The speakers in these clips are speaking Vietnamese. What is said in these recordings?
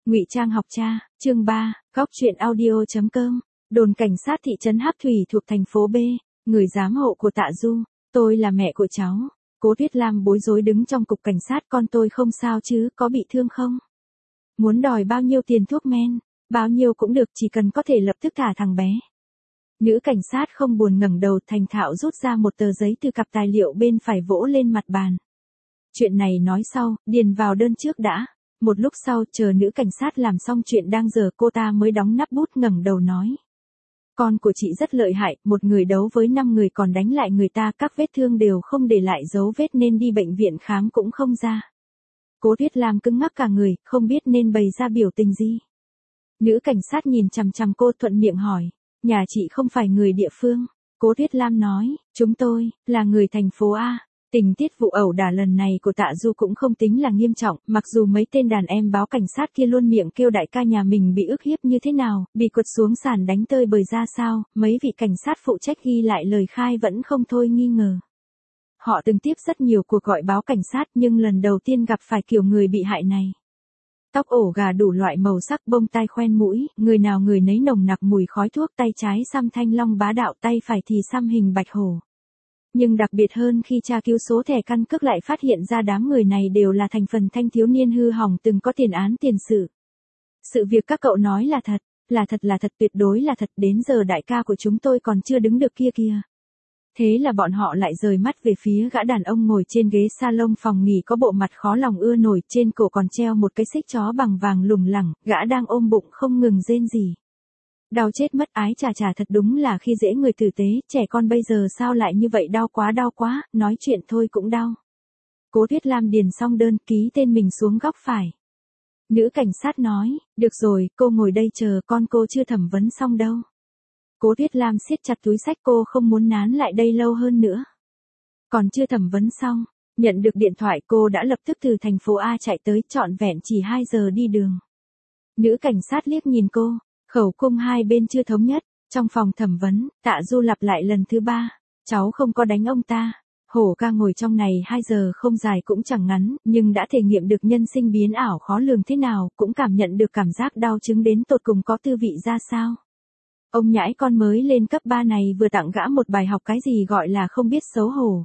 Ngụy trang học cha, chương 3, góc truyện audio.com. Đồn cảnh sát thị trấn Hắc Thủy thuộc thành phố B, người giám hộ của Tạ Du, tôi là mẹ của cháu. Cố Tuyết Lam bối rối đứng trong cục cảnh sát, con tôi không sao chứ, có bị thương không? Muốn đòi bao nhiêu tiền thuốc men? Bao nhiêu cũng được, chỉ cần có thể lập tức thả thằng bé. Nữ cảnh sát không buồn ngẩng đầu, thành thạo rút ra một tờ giấy từ cặp tài liệu bên phải vỗ lên mặt bàn. Chuyện này nói sau, điền vào đơn trước đã. Một lúc sau, chờ nữ cảnh sát làm xong chuyện đang dở, cô ta mới đóng nắp bút, ngẩng đầu nói. Con của chị rất lợi hại, một người đấu với 5 người còn đánh lại người ta, các vết thương đều không để lại dấu vết nên đi bệnh viện khám cũng không ra. Cố Tuyết Lam cứng ngắc cả người, không biết nên bày ra biểu tình gì. Nữ cảnh sát nhìn chằm chằm cô, thuận miệng hỏi, nhà chị không phải người địa phương? Cố Tuyết Lam nói, chúng tôi là người thành phố A. Tình tiết vụ ẩu đả lần này của Tạ Du cũng không tính là nghiêm trọng, mặc dù mấy tên đàn em báo cảnh sát kia luôn miệng kêu đại ca nhà mình bị ức hiếp như thế nào, bị quật xuống sàn đánh tơi bời ra sao, mấy vị cảnh sát phụ trách ghi lại lời khai vẫn không thôi nghi ngờ. Họ từng tiếp rất nhiều cuộc gọi báo cảnh sát nhưng lần đầu tiên gặp phải kiểu người bị hại này. Tóc ổ gà đủ loại màu sắc, bông tai khoen mũi, người nào người nấy nồng nặc mùi khói thuốc, tay trái xăm thanh long bá đạo, tay phải thì xăm hình bạch hổ. Nhưng đặc biệt hơn khi tra cứu số thẻ căn cước lại phát hiện ra đám người này đều là thành phần thanh thiếu niên hư hỏng từng có tiền án tiền sự. Sự việc các cậu nói là thật, là thật, tuyệt đối là thật, đến giờ đại ca của chúng tôi còn chưa đứng được kia kìa. Thế là bọn họ lại rời mắt về phía gã đàn ông ngồi trên ghế salon phòng nghỉ có bộ mặt khó lòng ưa nổi, trên cổ còn treo một cái xích chó bằng vàng lủng lẳng, gã đang ôm bụng không ngừng rên rỉ. Đau chết mất, ái chà chà, thật đúng là khi dễ người tử tế, trẻ con bây giờ sao lại như vậy, đau quá, nói chuyện thôi cũng đau. Cố Tuyết Lam điền xong đơn, ký tên mình xuống góc phải. Nữ cảnh sát nói, được rồi, cô ngồi đây chờ, con cô chưa thẩm vấn xong đâu. Cố Tuyết Lam siết chặt túi xách, cô không muốn nán lại đây lâu hơn nữa. Còn chưa thẩm vấn xong, nhận được điện thoại cô đã lập tức từ thành phố A chạy tới, trọn vẹn chỉ 2 giờ đi đường. Nữ cảnh sát liếc nhìn cô. Khẩu cung hai bên chưa thống nhất, trong phòng thẩm vấn, Tạ Du lặp lại lần thứ 3, cháu không có đánh ông ta. Hổ ca ngồi trong này 2 giờ không dài cũng chẳng ngắn, nhưng đã thể nghiệm được nhân sinh biến ảo khó lường thế nào, cũng cảm nhận được cảm giác đau chứng đến tột cùng có tư vị ra sao. Ông nhãi con mới lên cấp 3 này vừa tặng gã một bài học cái gì gọi là không biết xấu hổ.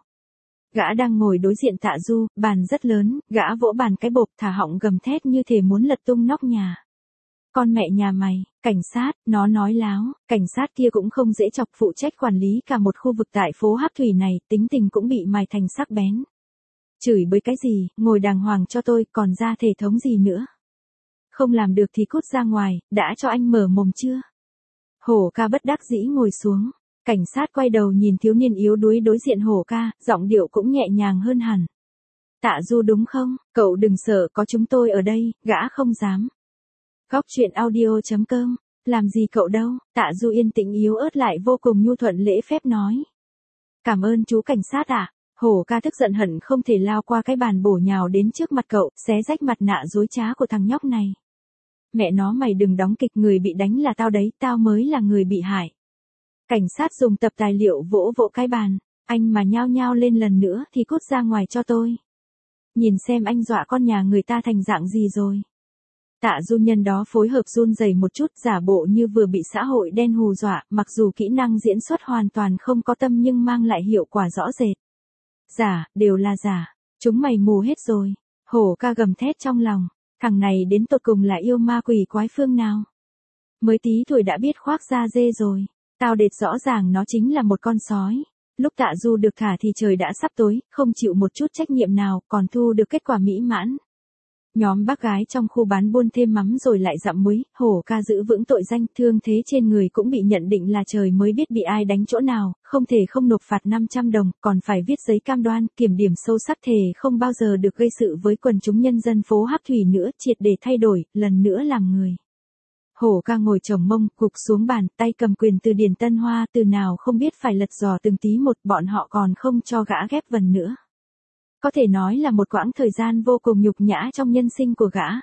Gã đang ngồi đối diện Tạ Du, bàn rất lớn, gã vỗ bàn cái bộp, thả họng gầm thét như thể muốn lật tung nóc nhà. Con mẹ nhà mày, cảnh sát, nó nói láo, cảnh sát kia cũng không dễ chọc, phụ trách quản lý cả một khu vực tại phố Hắc Thủy này, tính tình cũng bị mài thành sắc bén. Chửi bới cái gì, ngồi đàng hoàng cho tôi, còn ra thể thống gì nữa. Không làm được thì cút ra ngoài, đã cho anh mở mồm chưa? Hổ ca bất đắc dĩ ngồi xuống, cảnh sát quay đầu nhìn thiếu niên yếu đuối đối diện hổ ca, giọng điệu cũng nhẹ nhàng hơn hẳn. Tạ Du đúng không, cậu đừng sợ, có chúng tôi ở đây, gã không dám. Góc truyện audio.com, làm gì cậu đâu, Tạ Du yên tĩnh yếu ớt lại vô cùng nhu thuận lễ phép nói. Cảm ơn chú cảnh sát ạ. Hổ ca tức giận hận không thể lao qua cái bàn bổ nhào đến trước mặt cậu, xé rách mặt nạ dối trá của thằng nhóc này. Mẹ nó, mày đừng đóng kịch, người bị đánh là tao đấy, tao mới là người bị hại. Cảnh sát dùng tập tài liệu vỗ vỗ cái bàn, anh mà nhao nhao lên lần nữa thì cút ra ngoài cho tôi. Nhìn xem anh dọa con nhà người ta thành dạng gì rồi. Tạ Du nhân đó phối hợp run rẩy một chút, giả bộ như vừa bị xã hội đen hù dọa, mặc dù kỹ năng diễn xuất hoàn toàn không có tâm nhưng mang lại hiệu quả rõ rệt. Giả, đều là giả, chúng mày mù hết rồi. Hổ ca gầm thét trong lòng, thằng này đến tột cùng là yêu ma quỷ quái phương nào. Mới tí tuổi đã biết khoác da dê rồi, tao đệt rõ ràng nó chính là một con sói. Lúc Tạ Du được thả thì trời đã sắp tối, không chịu một chút trách nhiệm nào, còn thu được kết quả mỹ mãn. Nhóm bác gái trong khu bán buôn thêm mắm rồi lại dặm muối, hổ ca giữ vững tội danh, thương thế trên người cũng bị nhận định là trời mới biết bị ai đánh chỗ nào, không thể không nộp phạt 500 đồng, còn phải viết giấy cam đoan, kiểm điểm sâu sắc thề không bao giờ được gây sự với quần chúng nhân dân phố Hắc Thủy nữa, triệt để thay đổi, lần nữa làm người. Hổ ca ngồi chồng mông, gục xuống bàn, tay cầm quyền từ điển Tân Hoa, từ nào không biết phải lật dò từng tí một, bọn họ còn không cho gã ghép vần nữa. Có thể nói là một quãng thời gian vô cùng nhục nhã trong nhân sinh của gã.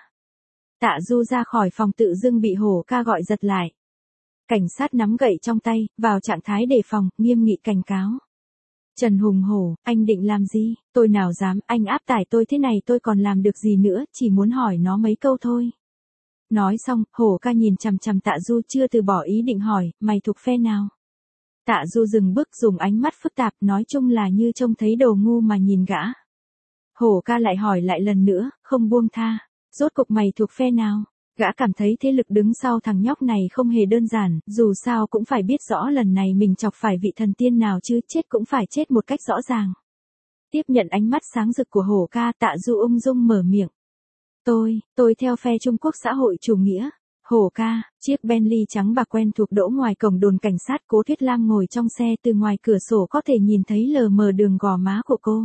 Tạ Du ra khỏi phòng tự dưng bị hổ ca gọi giật lại. Cảnh sát nắm gậy trong tay, vào trạng thái đề phòng, nghiêm nghị cảnh cáo. Trần Hùng Hổ, anh định làm gì? Tôi nào dám, anh áp tải tôi thế này tôi còn làm được gì nữa, chỉ muốn hỏi nó mấy câu thôi. Nói xong, Hổ ca nhìn chằm chằm Tạ Du chưa từ bỏ ý định hỏi, mày thuộc phe nào? Tạ Du dừng bước dùng ánh mắt phức tạp nói chung là như trông thấy đồ ngu mà nhìn gã. Hổ ca lại hỏi lại lần nữa, không buông tha. Rốt cục mày thuộc phe nào? Gã cảm thấy thế lực đứng sau thằng nhóc này không hề đơn giản, dù sao cũng phải biết rõ lần này mình chọc phải vị thần tiên nào chứ, chết cũng phải chết một cách rõ ràng. Tiếp nhận ánh mắt sáng rực của Hổ ca, Tạ Du ung dung mở miệng. Tôi theo phe Trung Quốc xã hội chủ nghĩa. Hổ ca, chiếc Bentley trắng bạc quen thuộc đỗ ngoài cổng đồn cảnh sát, Cố Tuyết Lam ngồi trong xe, từ ngoài cửa sổ có thể nhìn thấy lờ mờ đường gò má của cô.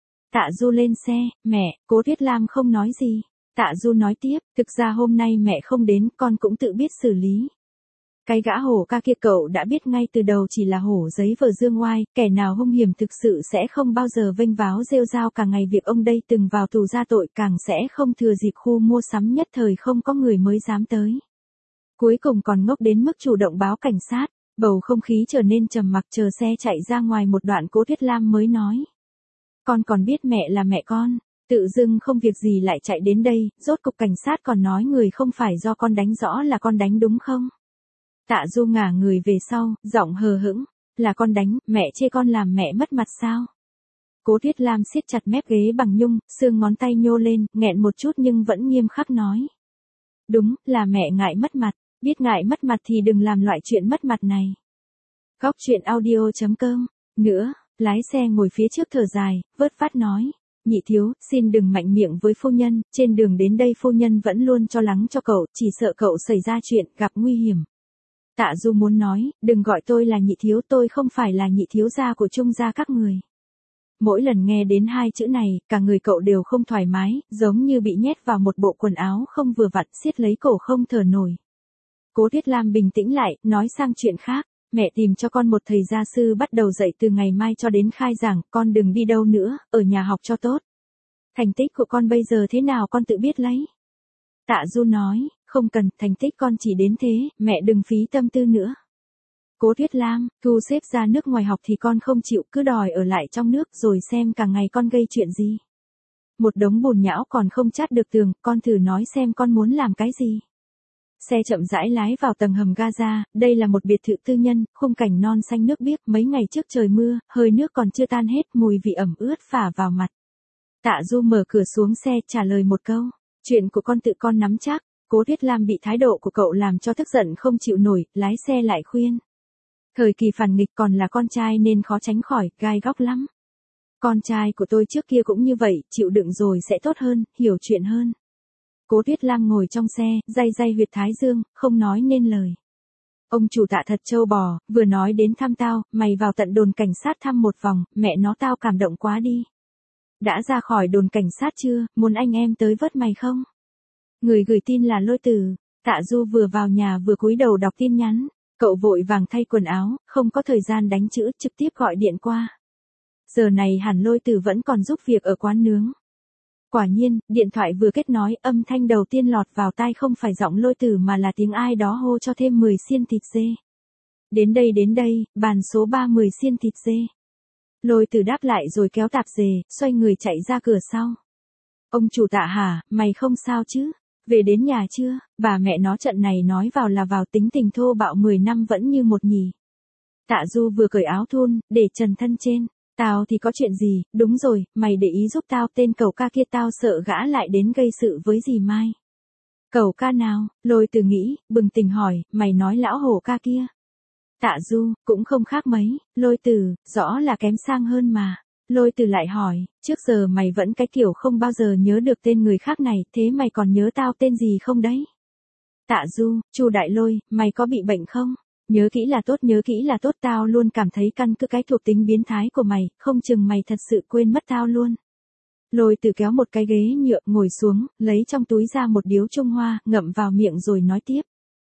Tạ Du lên xe, mẹ, Cố Tuyết Lam không nói gì. Tạ Du nói tiếp, thực ra hôm nay mẹ không đến, con cũng tự biết xử lý. Cái gã Hổ ca kia cậu đã biết ngay từ đầu chỉ là hổ giấy vờ dương oai, kẻ nào hung hiểm thực sự sẽ không bao giờ vênh váo rêu rao cả ngày, việc ông đây từng vào tù ra tội càng sẽ không thừa dịp khu mua sắm nhất thời không có người mới dám tới. Cuối cùng còn ngốc đến mức chủ động báo cảnh sát, bầu không khí trở nên trầm mặc, chờ xe chạy ra ngoài một đoạn Cố Tuyết Lam mới nói. Con còn biết mẹ là mẹ con, tự dưng không việc gì lại chạy đến đây, rốt cục cảnh sát còn nói người không phải do con đánh, rõ là con đánh đúng không? Tạ Du ngả người về sau, giọng hờ hững, là con đánh, mẹ chê con làm mẹ mất mặt sao? Cố Tuyết Lam siết chặt mép ghế bằng nhung, xương ngón tay nhô lên, nghẹn một chút nhưng vẫn nghiêm khắc nói. Đúng, là mẹ ngại mất mặt, biết ngại mất mặt thì đừng làm loại chuyện mất mặt này. Góc truyện audio.com, nữa, lái xe ngồi phía trước thở dài, vớt vát nói. Nhị thiếu, xin đừng mạnh miệng với phu nhân, trên đường đến đây phu nhân vẫn luôn lo lắng cho cậu, chỉ sợ cậu xảy ra chuyện, gặp nguy hiểm. Tạ Du muốn nói, đừng gọi tôi là nhị thiếu, tôi không phải là nhị thiếu gia của Trung gia các người. Mỗi lần nghe đến hai chữ này, cả người cậu đều không thoải mái, giống như bị nhét vào một bộ quần áo không vừa vặn, siết lấy cổ không thở nổi. Cố Tuyết Lam bình tĩnh lại, nói sang chuyện khác. Mẹ tìm cho con một thầy gia sư bắt đầu dạy từ ngày mai cho đến khai giảng, con đừng đi đâu nữa, ở nhà học cho tốt. Thành tích của con bây giờ thế nào con tự biết lấy. Tạ Du nói, không cần, thành tích con chỉ đến thế, mẹ đừng phí tâm tư nữa. Cố Tuyết Lam, thu xếp ra nước ngoài học thì con không chịu, cứ đòi ở lại trong nước rồi xem cả ngày con gây chuyện gì. Một đống bùn nhão còn không chát được tường, con thử nói xem con muốn làm cái gì. Xe chậm rãi lái vào tầng hầm Gaza, đây là một biệt thự tư nhân, khung cảnh non xanh nước biếc, mấy ngày trước trời mưa, hơi nước còn chưa tan hết, mùi vị ẩm ướt phả vào mặt. Tạ Du mở cửa xuống xe, trả lời một câu, chuyện của con tự con nắm chắc. Cố Tuyết Lam bị thái độ của cậu làm cho tức giận không chịu nổi, lái xe lại khuyên. Thời kỳ phản nghịch còn là con trai nên khó tránh khỏi, gai góc lắm. Con trai của tôi trước kia cũng như vậy, chịu đựng rồi sẽ tốt hơn, hiểu chuyện hơn. Cố Tuyết Lam ngồi trong xe, day day huyệt thái dương, không nói nên lời. Ông chủ Tạ thật trâu bò, vừa nói đến thăm tao, mày vào tận đồn cảnh sát thăm một vòng, mẹ nó tao cảm động quá đi. Đã ra khỏi đồn cảnh sát chưa, muốn anh em tới vớt mày không? Người gửi tin là Lôi Tử. Tạ Du vừa vào nhà vừa cúi đầu đọc tin nhắn, cậu vội vàng thay quần áo, không có thời gian đánh chữ, trực tiếp gọi điện qua. Giờ này hẳn Lôi Tử vẫn còn giúp việc ở quán nướng. Quả nhiên, điện thoại vừa kết nối, âm thanh đầu tiên lọt vào tai không phải giọng Lôi Tử mà là tiếng ai đó hô cho thêm 10 xiên thịt dê. Đến đây, bàn số 30 xiên thịt dê. Lôi Tử đáp lại rồi kéo tạp dề, xoay người chạy ra cửa sau. Ông chủ Tạ hả, mày không sao chứ? Về đến nhà chưa? Bà mẹ nó trận này nói vào là vào, tính tình thô bạo 10 năm vẫn như một nhì. Tạ Du vừa cởi áo thun, để trần thân trên. Tao thì có chuyện gì, đúng rồi, mày để ý giúp tao, tên cẩu ca kia tao sợ gã lại đến gây sự với dì Mai. Cẩu ca nào? Lôi Tử nghĩ, bừng tỉnh hỏi, mày nói lão hổ ca kia. Tạ Du, cũng không khác mấy, Lôi Tử, rõ là kém sang hơn mà. Lôi Tử lại hỏi, trước giờ mày vẫn cái kiểu không bao giờ nhớ được tên người khác này, thế mày còn nhớ tao tên gì không đấy? Tạ Du, Chu Đại Lôi, mày có bị bệnh không? Nhớ kỹ là tốt, tao luôn cảm thấy căn cứ cái thuộc tính biến thái của mày, không chừng mày thật sự quên mất tao luôn. Lôi Tử kéo một cái ghế nhựa ngồi xuống, lấy trong túi ra một điếu Trung Hoa, ngậm vào miệng rồi nói tiếp.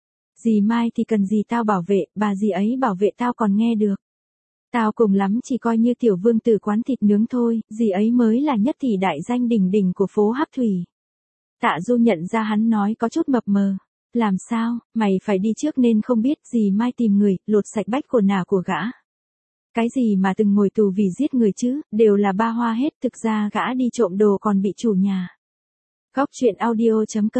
Dì Mai thì cần gì tao bảo vệ, bà dì ấy bảo vệ tao còn nghe được. Tao cùng lắm chỉ coi như tiểu vương tử quán thịt nướng thôi, dì ấy mới là nhất tỷ đại danh đỉnh đỉnh của phố Hắc Thủy. Tạ Du nhận ra hắn nói có chút mập mờ. Làm sao, mày phải đi trước nên không biết, dì Mai tìm người, lột sạch bách quần ả của gã. Cái gì mà từng ngồi tù vì giết người chứ, đều là ba hoa hết, thực ra gã đi trộm đồ còn bị chủ nhà. Góc truyện audio.com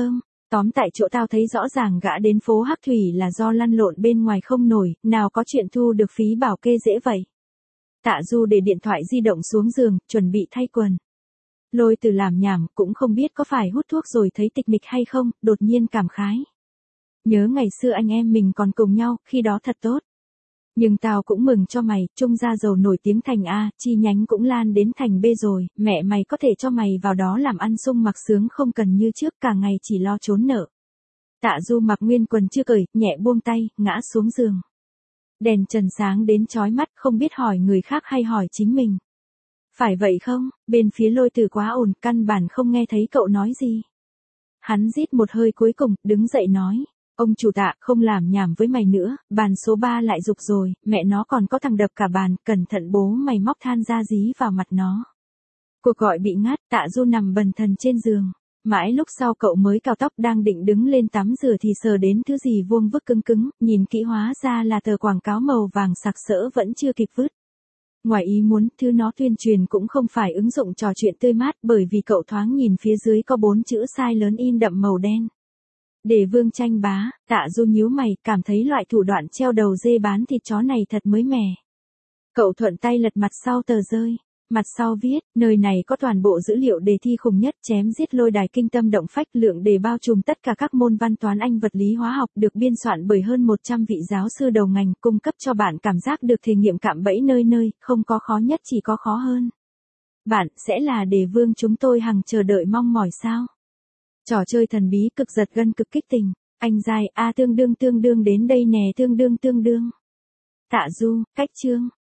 Tóm tại chỗ tao thấy rõ ràng gã đến phố Hắc Thủy là do lăn lộn bên ngoài không nổi, nào có chuyện thu được phí bảo kê dễ vậy. Tạ Du để điện thoại di động xuống giường, chuẩn bị thay quần. Lôi Từ làm nhảm, cũng không biết có phải hút thuốc rồi thấy tịch mịch hay không, đột nhiên cảm khái. Nhớ ngày xưa anh em mình còn cùng nhau, khi đó thật tốt. Nhưng tao cũng mừng cho mày, Trung Gia Dầu nổi tiếng thành A, chi nhánh cũng lan đến thành B rồi, mẹ mày có thể cho mày vào đó làm ăn sung mặc sướng không cần như trước cả ngày chỉ lo trốn nợ. Tạ Du mặc nguyên quần chưa cởi, nhẹ buông tay, ngã xuống giường. Đèn trần sáng đến chói mắt, không biết hỏi người khác hay hỏi chính mình. Phải vậy không, bên phía Lôi Từ quá ồn, căn bản không nghe thấy cậu nói gì. Hắn rít một hơi cuối cùng, đứng dậy nói. Ông chủ Tạ, không làm nhảm với mày nữa, bàn số 3 lại rục rồi, mẹ nó còn có thằng đập cả bàn, cẩn thận bố mày móc than ra dí vào mặt nó. Cuộc gọi bị ngắt, Tạ Du nằm bần thần trên giường. Mãi lúc sau cậu mới cào tóc đang định đứng lên tắm rửa thì sờ đến thứ gì vuông vức cứng cứng, nhìn kỹ hóa ra là tờ quảng cáo màu vàng sặc sỡ vẫn chưa kịp vứt. Ngoài ý muốn, thứ nó tuyên truyền cũng không phải ứng dụng trò chuyện tươi mát bởi vì cậu thoáng nhìn phía dưới có 4 chữ sai lớn in đậm màu đen. Để Vương tranh bá, Tạ Du nhíu mày, cảm thấy loại thủ đoạn treo đầu dê bán thịt chó này thật mới mẻ. Cậu thuận tay lật mặt sau tờ rơi. Mặt sau viết, nơi này có toàn bộ dữ liệu đề thi khủng nhất chém giết lôi đài kinh tâm động phách lượng đề bao trùm tất cả các môn văn toán Anh vật lý hóa học được biên soạn bởi hơn 100 vị giáo sư đầu ngành cung cấp cho bạn cảm giác được thể nghiệm cạm bẫy nơi nơi, không có khó nhất chỉ có khó hơn. Bạn sẽ là đề vương chúng tôi hằng chờ đợi mong mỏi sao? Trò chơi thần bí cực giật gân cực kích tình, anh dài, tương đương đến đây nè tương đương. Tạ Du, cách chương.